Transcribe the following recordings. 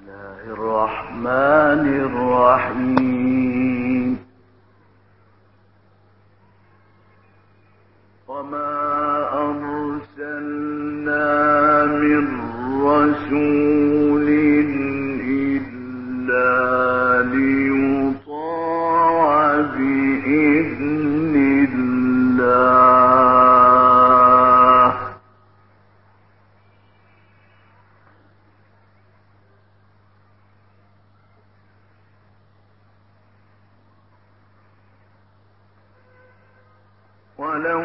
الرحمن الرحيم. وما أرسلنا من رسول إلا ليطاع بإذن الله. ولو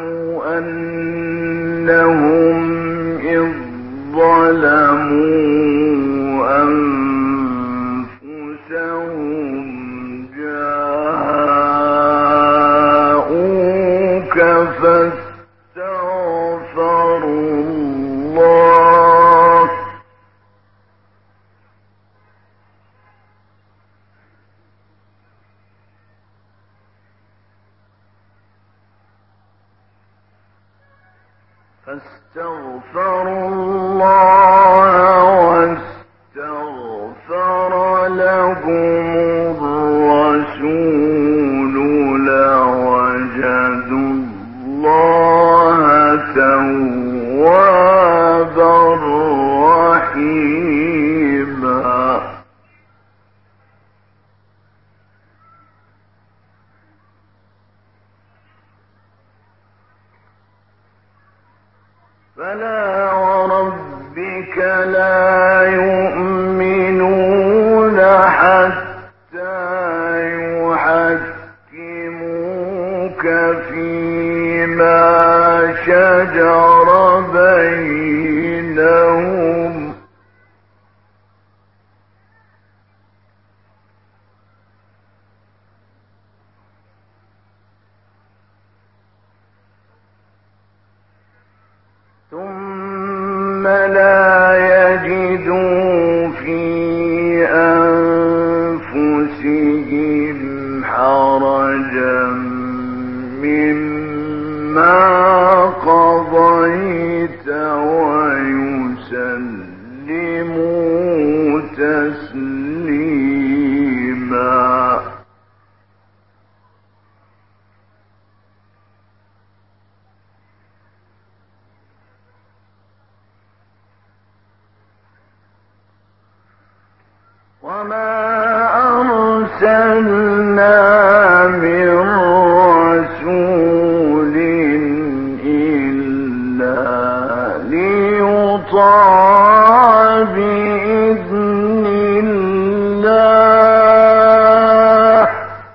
أنهم إذ ظلموا أنفسهم جاءوك فاستغفروا الله واستغفر لهم الرسول لوجدوا الله توابا رحيما. فلا وربك لا يؤمنون حتى يحكموك فيما شجر بينهم ثم لا يجدوا في أنفسهم حرجا مما قضيت ويسلموا تسليما. وما أرسلنا من رسول إلا ليطاع بإذن الله.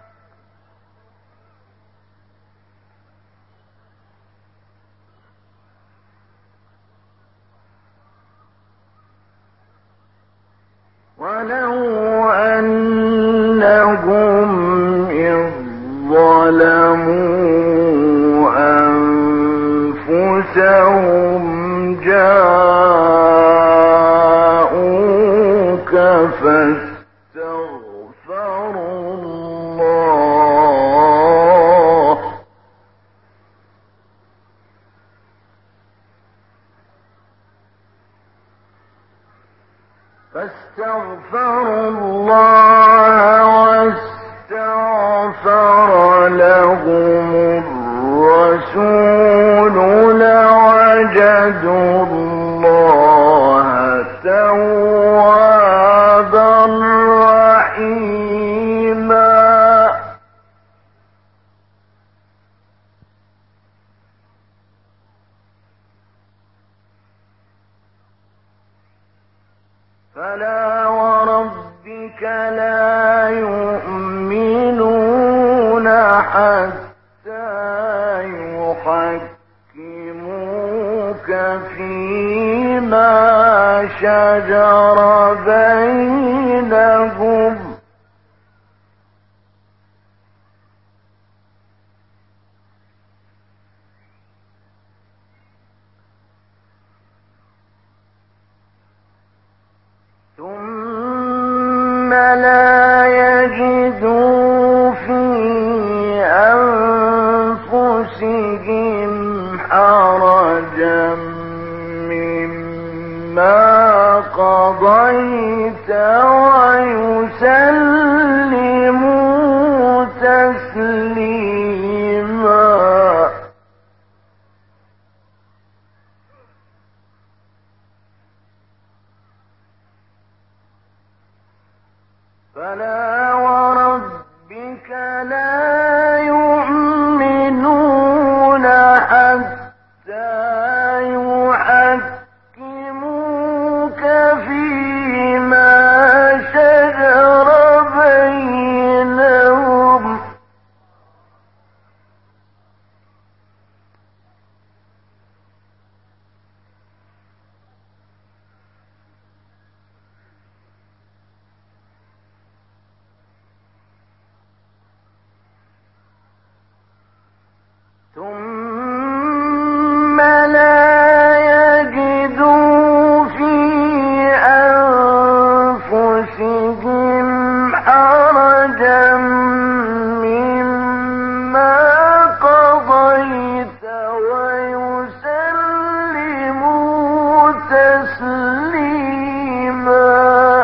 ولو أنهم إذ ظلموا أنفسهم جاءوك فاستغفروا الله واستغفر لهم الرسول لوجدوا الله توابا رحيما. فلا وربك لا يؤمنون حتى يحكموك فيما شجر بينهم ثم لا يجدوا في أنفسهم حرجا مما قضيت ويسلموا تسليما. فلا وربك لا يؤمنون حتى يحكموك فيما شجر بينهم ثم لا يجدوا في أنفسهم حرجا مما قضيت ويسلموا تسليما.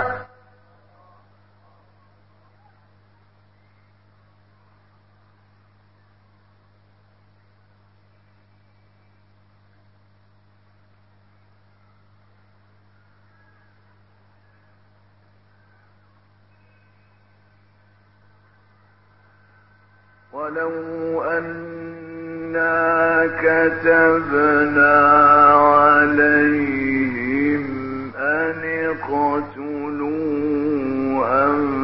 ولو أنا كتبنا عليهم أن اقتلوا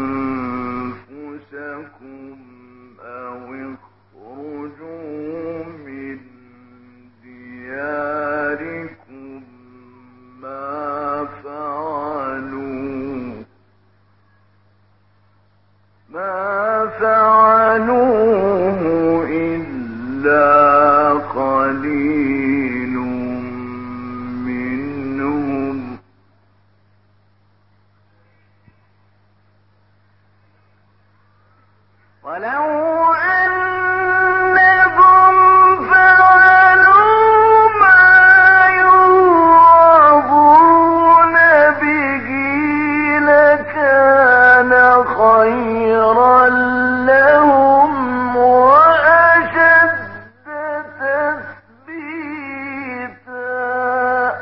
أنفسكم أو اخرجوا من دياركم ما فعلوه إلا قليل منهم. ولو أنهم فعلوا ما يوعظون به لكان خيرا لهم وأشد تثبيتا.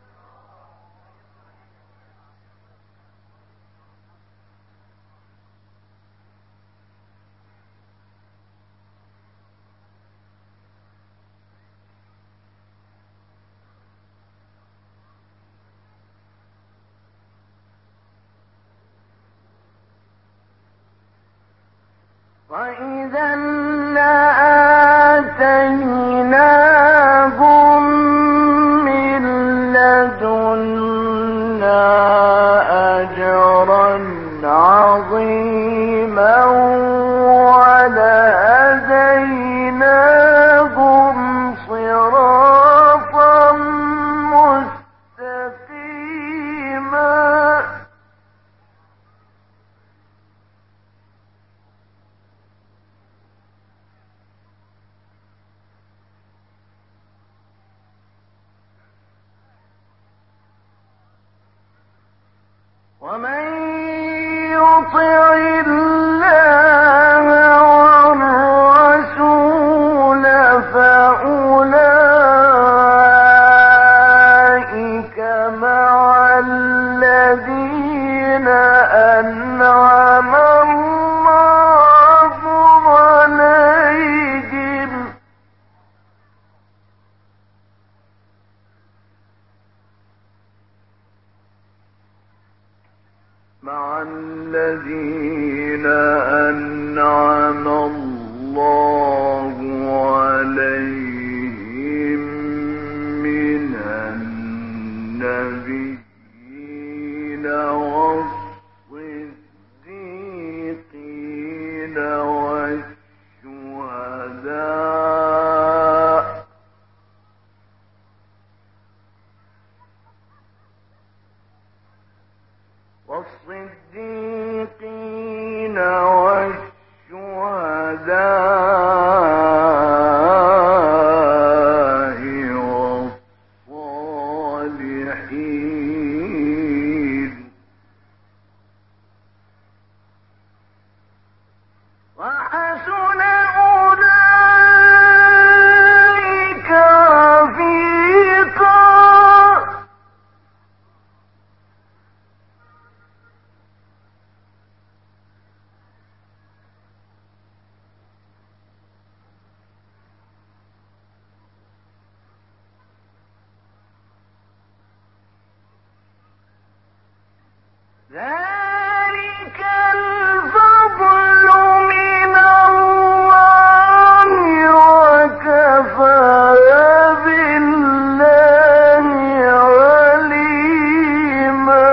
وإذا لآتيناهم من لدنا أجرا عظيما ولهديناهم صراطا مستقيما. ومن يطع الله والرسول فأولئك مع الذين أنعم الله عليهم من النبيين والصديقين والشهداء والصالحين ذلك الفضل من الله وكفى بالله عليما.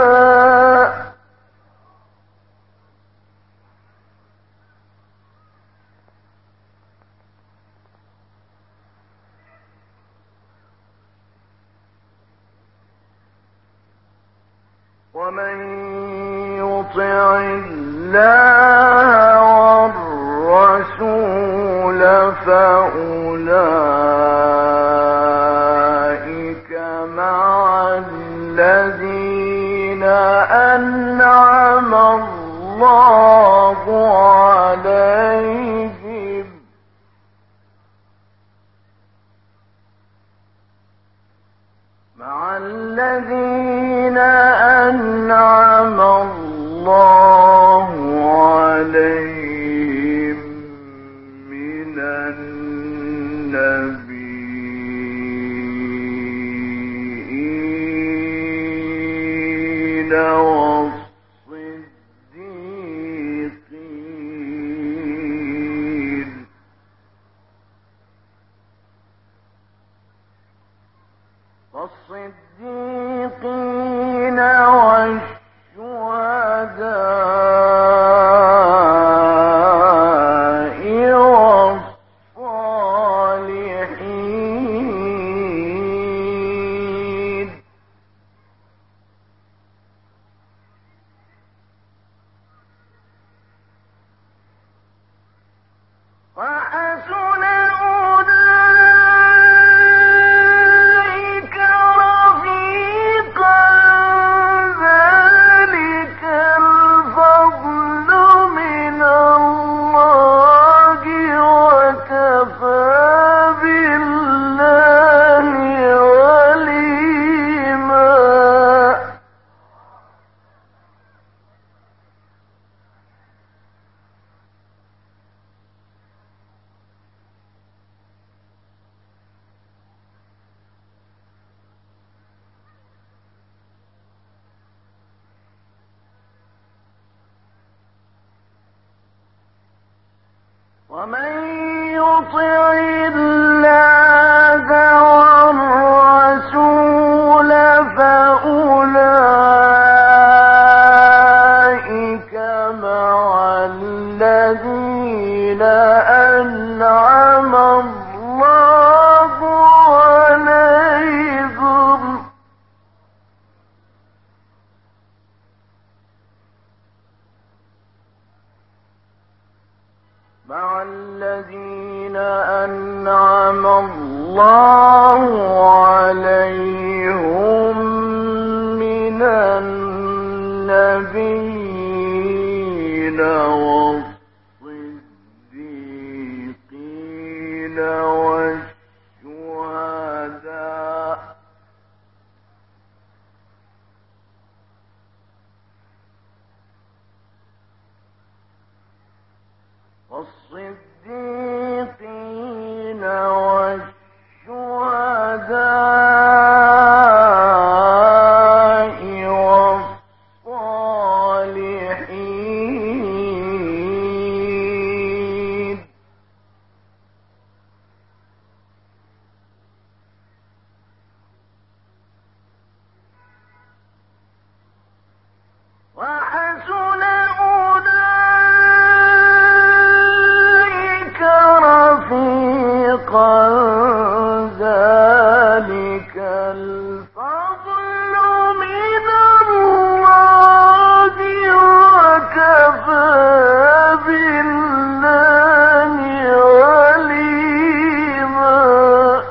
ومن يطع الله والرسول فأولئك مع الذين أنعم الله عليهم أنعم الله عليهم من النبيين والصديقين والشهداء والصالحين. وحسن أولئك رفيقا. ذلك الفضل من الله وكفى بالله عليما. ومن يطع الله والرسول فأولئك مع الذين أنعم الله عليهم من النبيين والصديقين والشهداء والصالحين. وحسن أولئك رفيقا. ذلك الفضل من الله وكفى بالله عليما.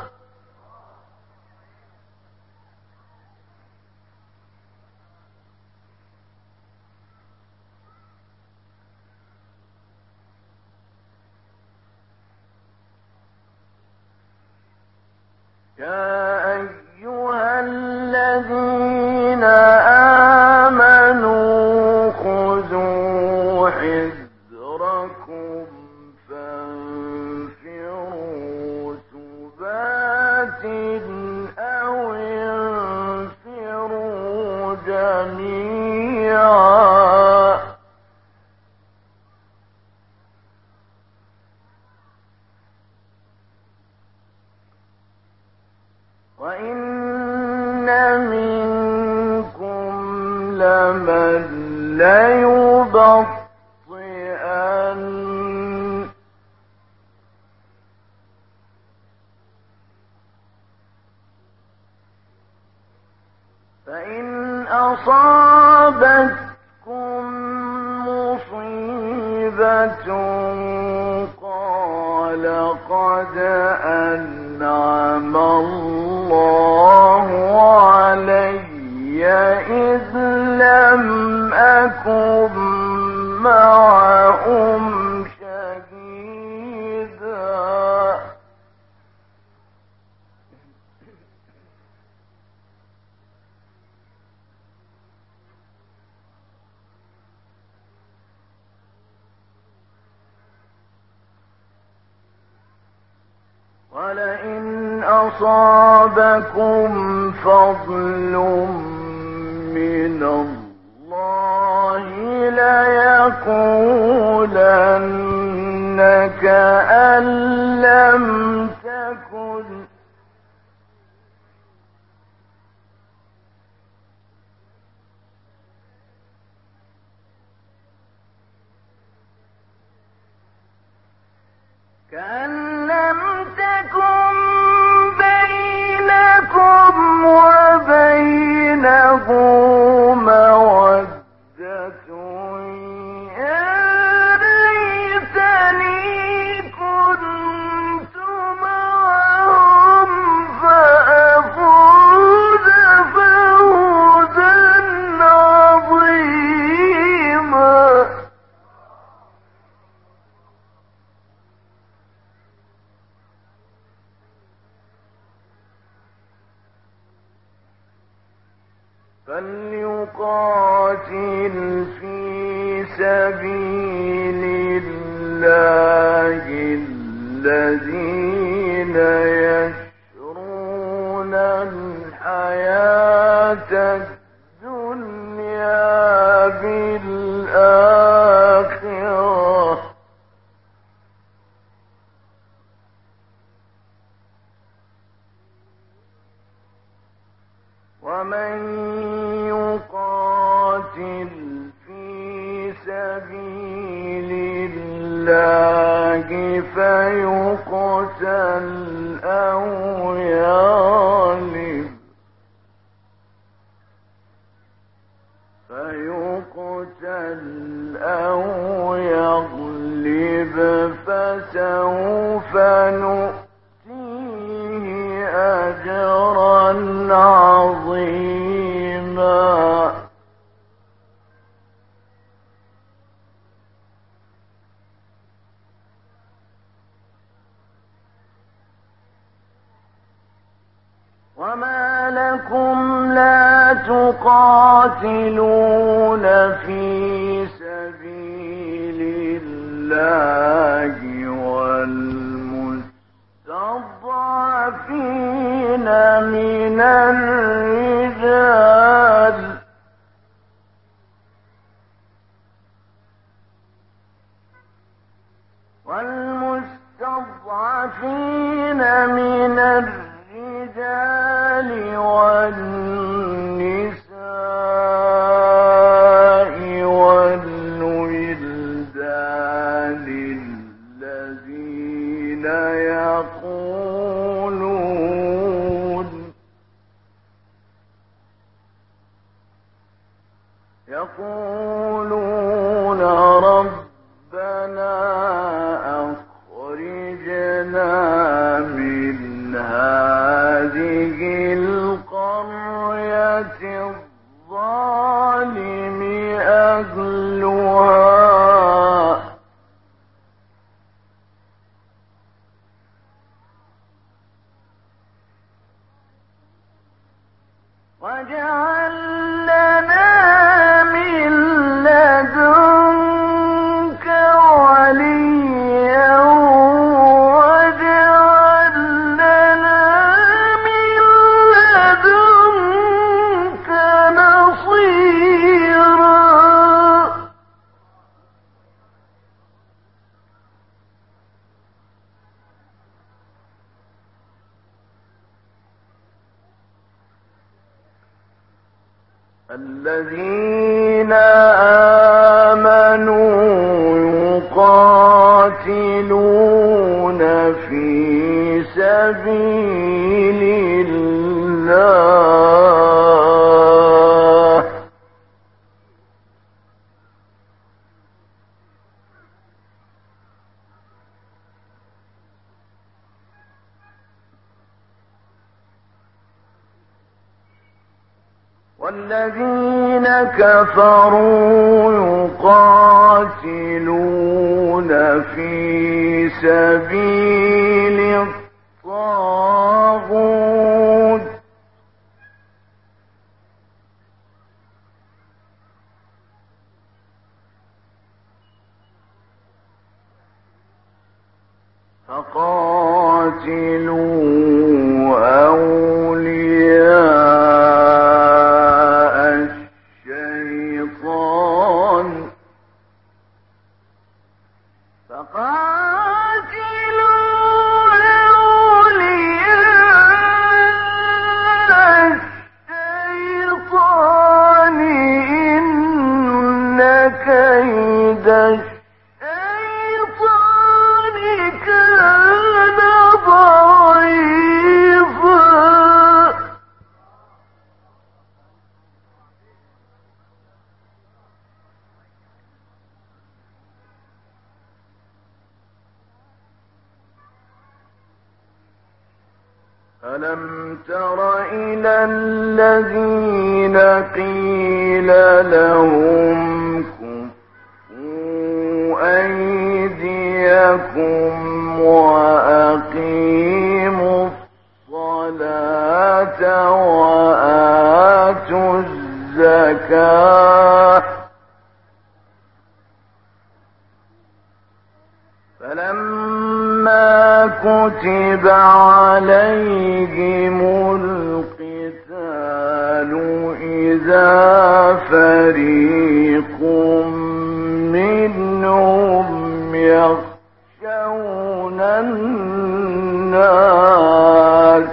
يا أيها الذين آمنوا خذوا حذركم فانفروا ثبات أو انفروا جميعا. منكم لمن ليبطئن فإن أصابتكم مصيبة قال قد أنعم الله علي إذ لم أكن معهم شهيدا ولئن أصابكم فضل من الله ليقولن كأن لم تكن بينكم وبينه مودة يا ليتني كنت معهم فأفوز فوزا عظيما فليقاتل في سبيل الله الذين يشرون الحياة الدنيا بالآخرة ومن يقاتل في سبيل الله فيقتل أو يغلب فسوف نؤتيه أجرا عظيما وما لكم لا تقاتلون في سبيل الله والمستضعفين من الرجال والنساء والولدان الذين يقولون ربنا أخرجنا من هذه القرية الظالم أهلها واجعل لنا من لدنك وليا واجعل لنا من لدنك نصيرا الذين آمنوا يقاتلون في سبيل الله والذين كفروا يقاتلون في سبيل الطاغوت فقاتلوا أولياء الشيطان إن كيد الشيطان كان ضعيفا ألم تر إلى الذين قيل لهم كفوا أيديكم وأقيموا الصلاة وآتوا الزكاة فلما كتب عليهم القتال إذا فريق منهم يخشون الناس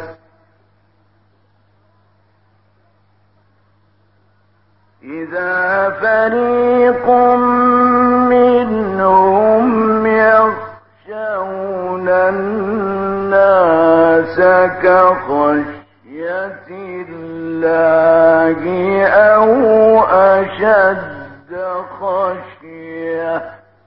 كخشية الله أو أشد خشية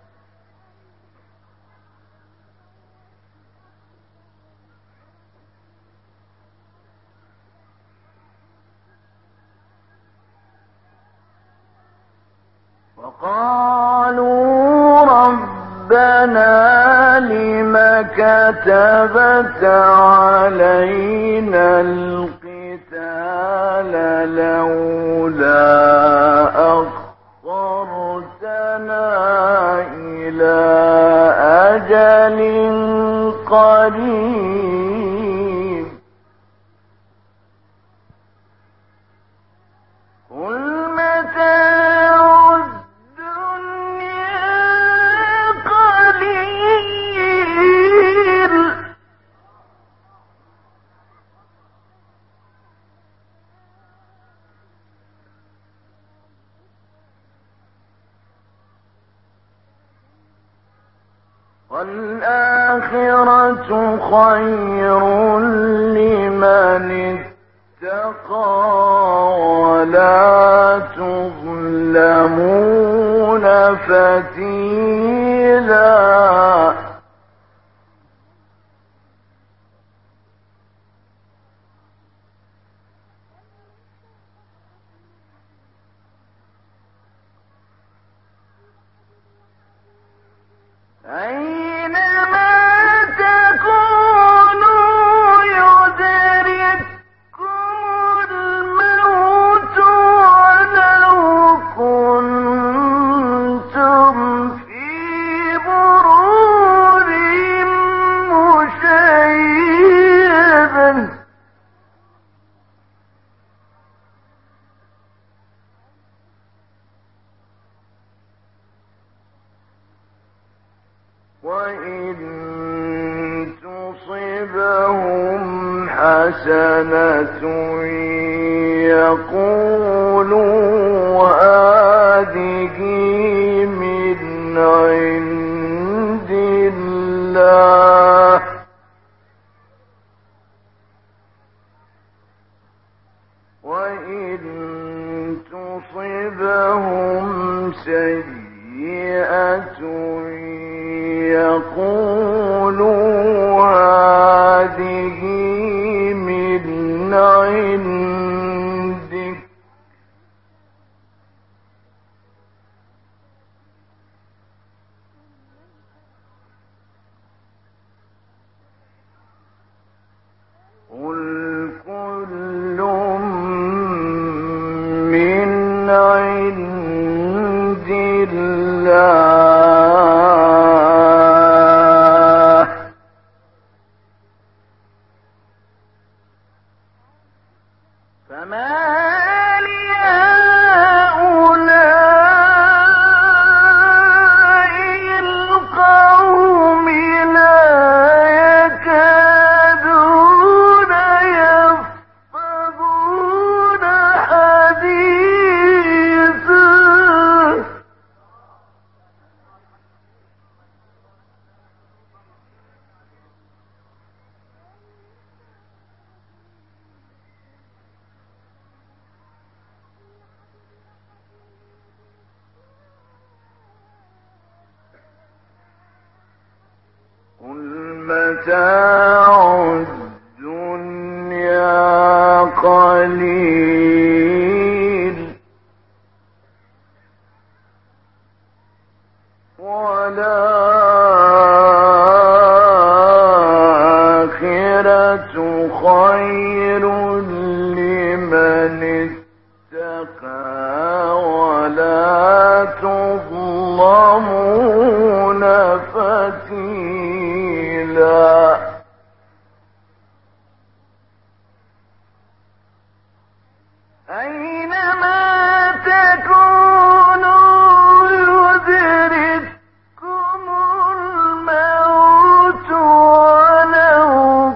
وقالوا ربنا لم كتبت علينا القتال لولا أخرتنا إلى أجل قريب قل متاع والآخرة خير لمن اتقى ولا تظلمون فتيلا أينما تكونوا يدرككم الموت ولو كنتم في بروج مشيدة وإن تصبهم حسنة يقولوا هذه من عند الله وإن تصبهم سيئة يقولوا هذه من عندك قل كل من عند الله فما لهؤلاء القوم لا يكادون يفقهون حديثا قل متاع الدنيا قليل والآخرة خير لمن اتقى ولا تظلمون فتيلا أينما تكونوا يدرككم الموت ولو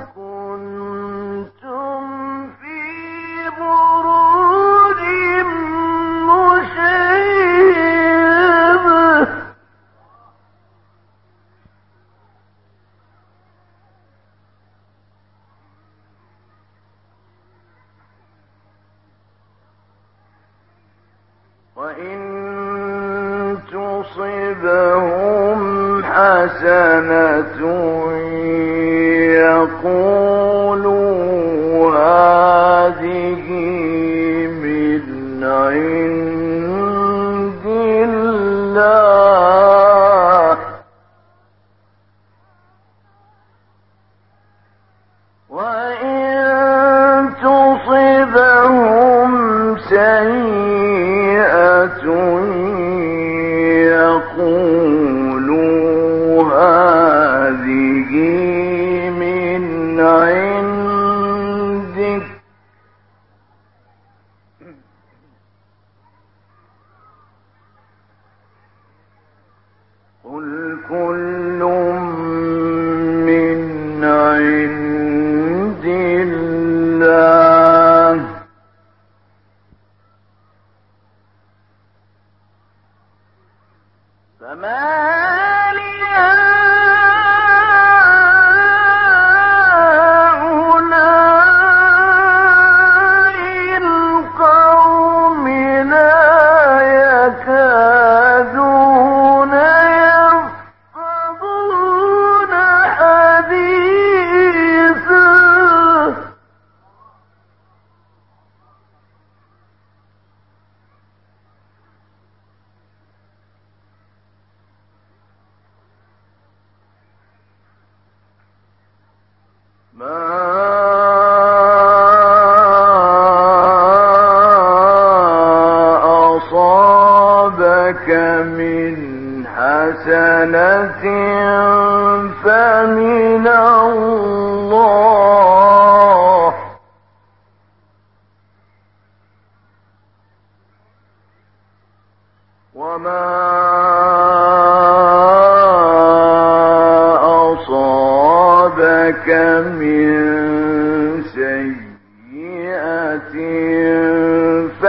كنتم في بروج مشيدة وإن تصبهم حسنة يقولوا هذه من عند الله وإن تصبهم سيئة يقولوا هذه من عندك قل كل من عند الله فما لهؤلاء القوم لا يكادون يفقهون حديثا ما أصابك من حسنة فمن الله وما أصابك من سيئة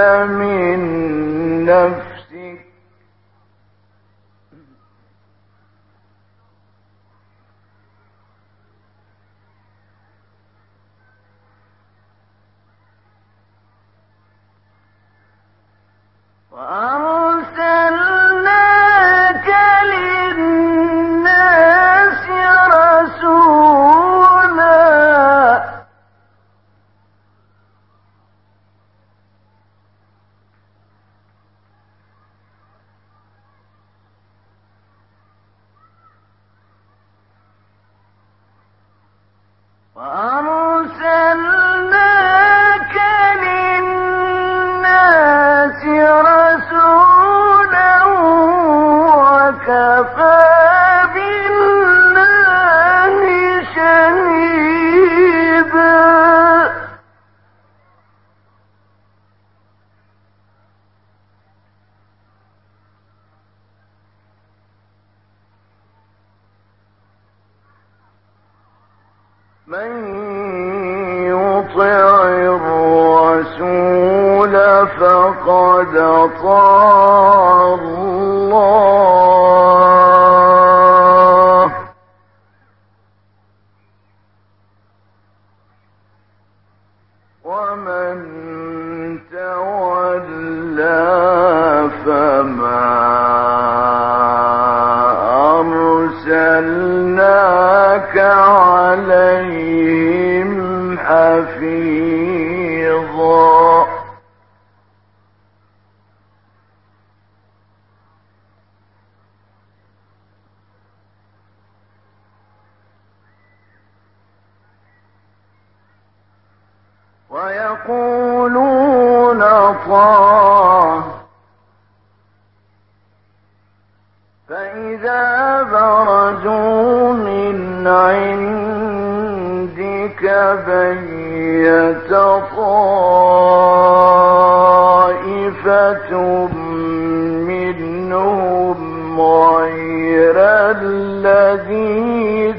من نفسك وأرسلناك للناس رسولا وأرسلناك للناس رسولا وكفى بالله شهيدا من يطع الرسول فقد أطاع الله ومن تولى فما أرسلناك عليهم حفيظا ويقولون طاعة فإذا برزوا من عندك بيت طائفة منهم غير الذي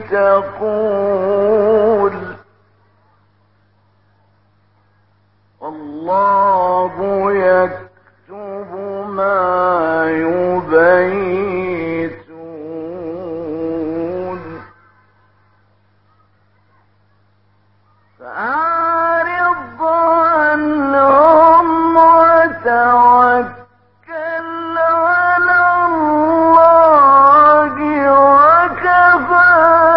تقول والله يكتب ما يبيتون فأعرض عنهم وتوكل على الله وكفى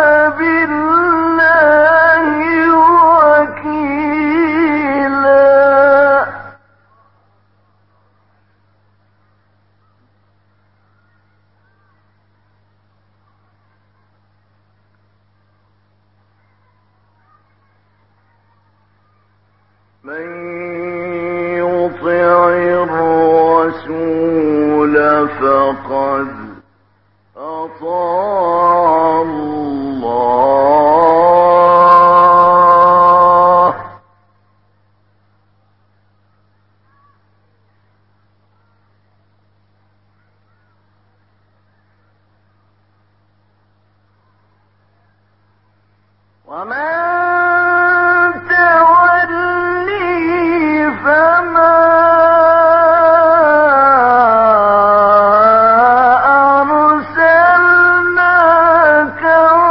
بالله وكيلا من يطع الرسول فقد أطاع الله ومن تولي فما أرسلناك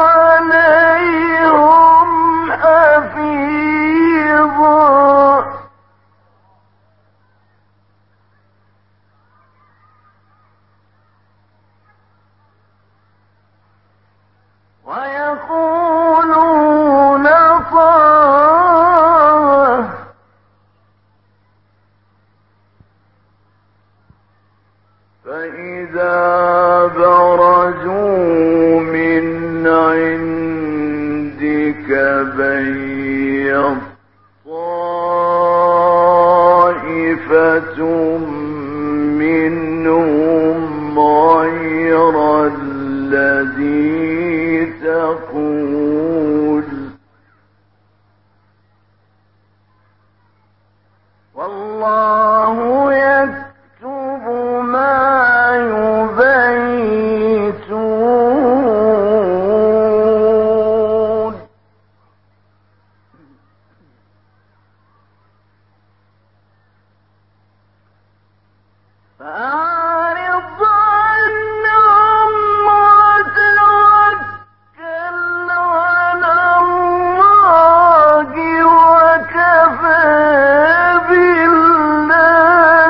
عليهم حفيظا ويقولون طاعة فإذا برزوا من عندك بيت طائفة منهم غير الذي تقول والله يكتب ما يبيتون فأعرض عنهم وتوكل على الله وكفى بالله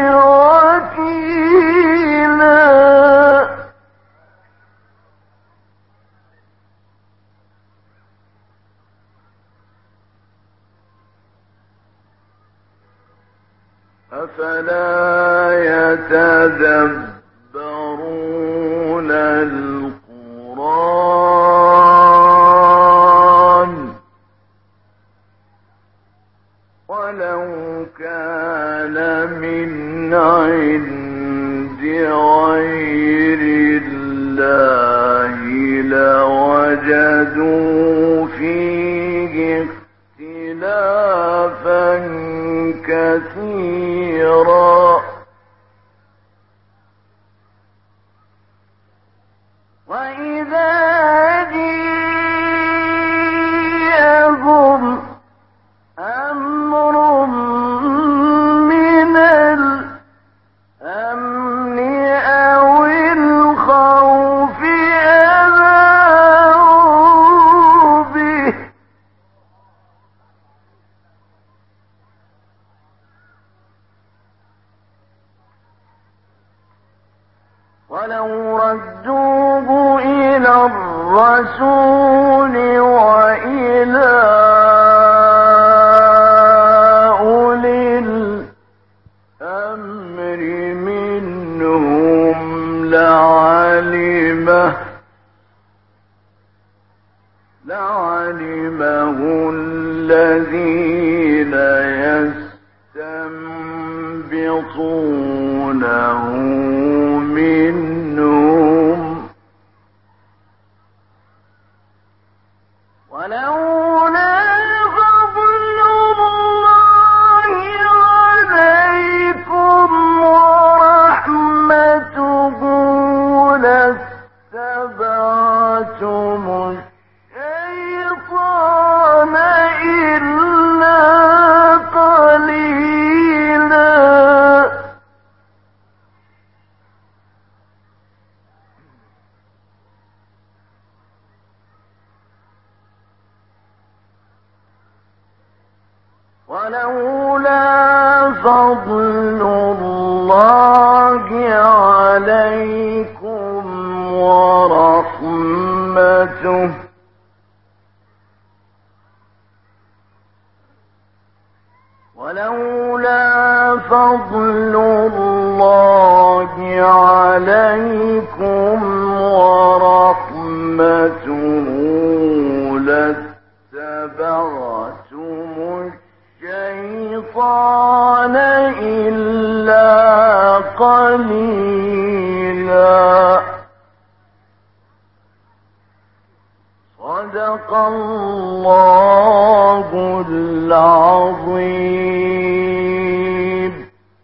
وكيلا. أفلا يتدبرون القرآن ولو كان من عند غير الله لوجدوا فيه اختلافا كثيرا. وإذا جاءهم أمر من الأمن أو الخوف أذاعوا به ولو ردوه إلى الرسول وإلى أولي الأمر منهم لعلمه الذين يستنبطونه منهم ولولا فضل الله عليكم ورحمته لاتبعتم الشيطان إلا قليلا. ولولا فضل الله عليكم ورحمته ولولا فضل الله عليكم ورحمته لاتبعتم الشيطان إلا قليلا. صدق الله العظيم.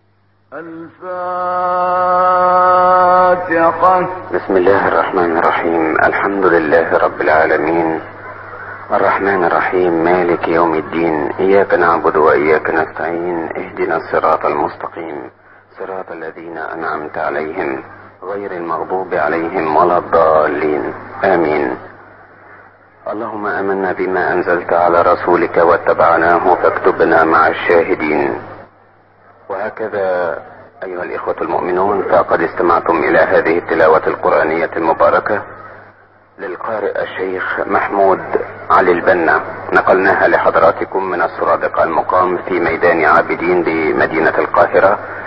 الفاتحة. بسم الله الرحمن الرحيم. الحمد لله رب العالمين الرحمن الرحيم مالك يوم الدين. إياك نعبد وإياك نستعين. اهدنا الصراط المستقيم صراط الذين أنعمت عليهم غير المغضوب عليهم ولا الضالين آمين. اللهم آمنا بما أنزلت على رسولك واتبعناه فاكتبنا مع الشاهدين. وهكذا أيها الإخوة المؤمنون، فقد استمعتم إلى هذه التلاوة القرآنية المباركة للقارئ الشيخ محمود علي البنا. نقلناها لحضراتكم من السرادق المقام في ميدان عابدين بمدينة القاهرة